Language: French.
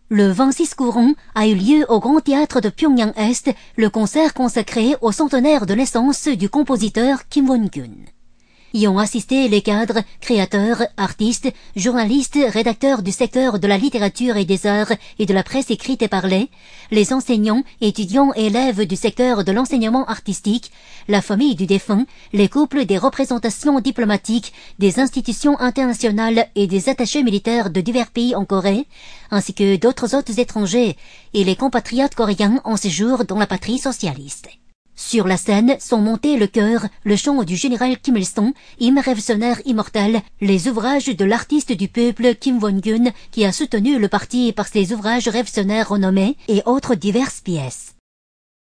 Le 26 courant a eu lieu au Grand Théâtre de Pyongyang-Est le concert consacré au centenaire de naissance du compositeur Kim Won-gun. Y ont assisté les cadres, créateurs, artistes, journalistes, rédacteurs du secteur de la littérature et des arts et de la presse écrite et parlée, les enseignants, étudiants et élèves du secteur de l'enseignement artistique, la famille du défunt, les couples des représentations diplomatiques, des institutions internationales et des attachés militaires de divers pays en Corée, ainsi que d'autres hôtes étrangers et les compatriotes coréens en séjour dans la patrie socialiste. Sur la scène sont montés le chœur, le chant du général Kim Il-sung, hymne révolutionnaire immortel, les ouvrages de l'artiste du peuple Kim Won-gun qui a soutenu le parti par ses ouvrages révolutionnaires renommés et autres diverses pièces.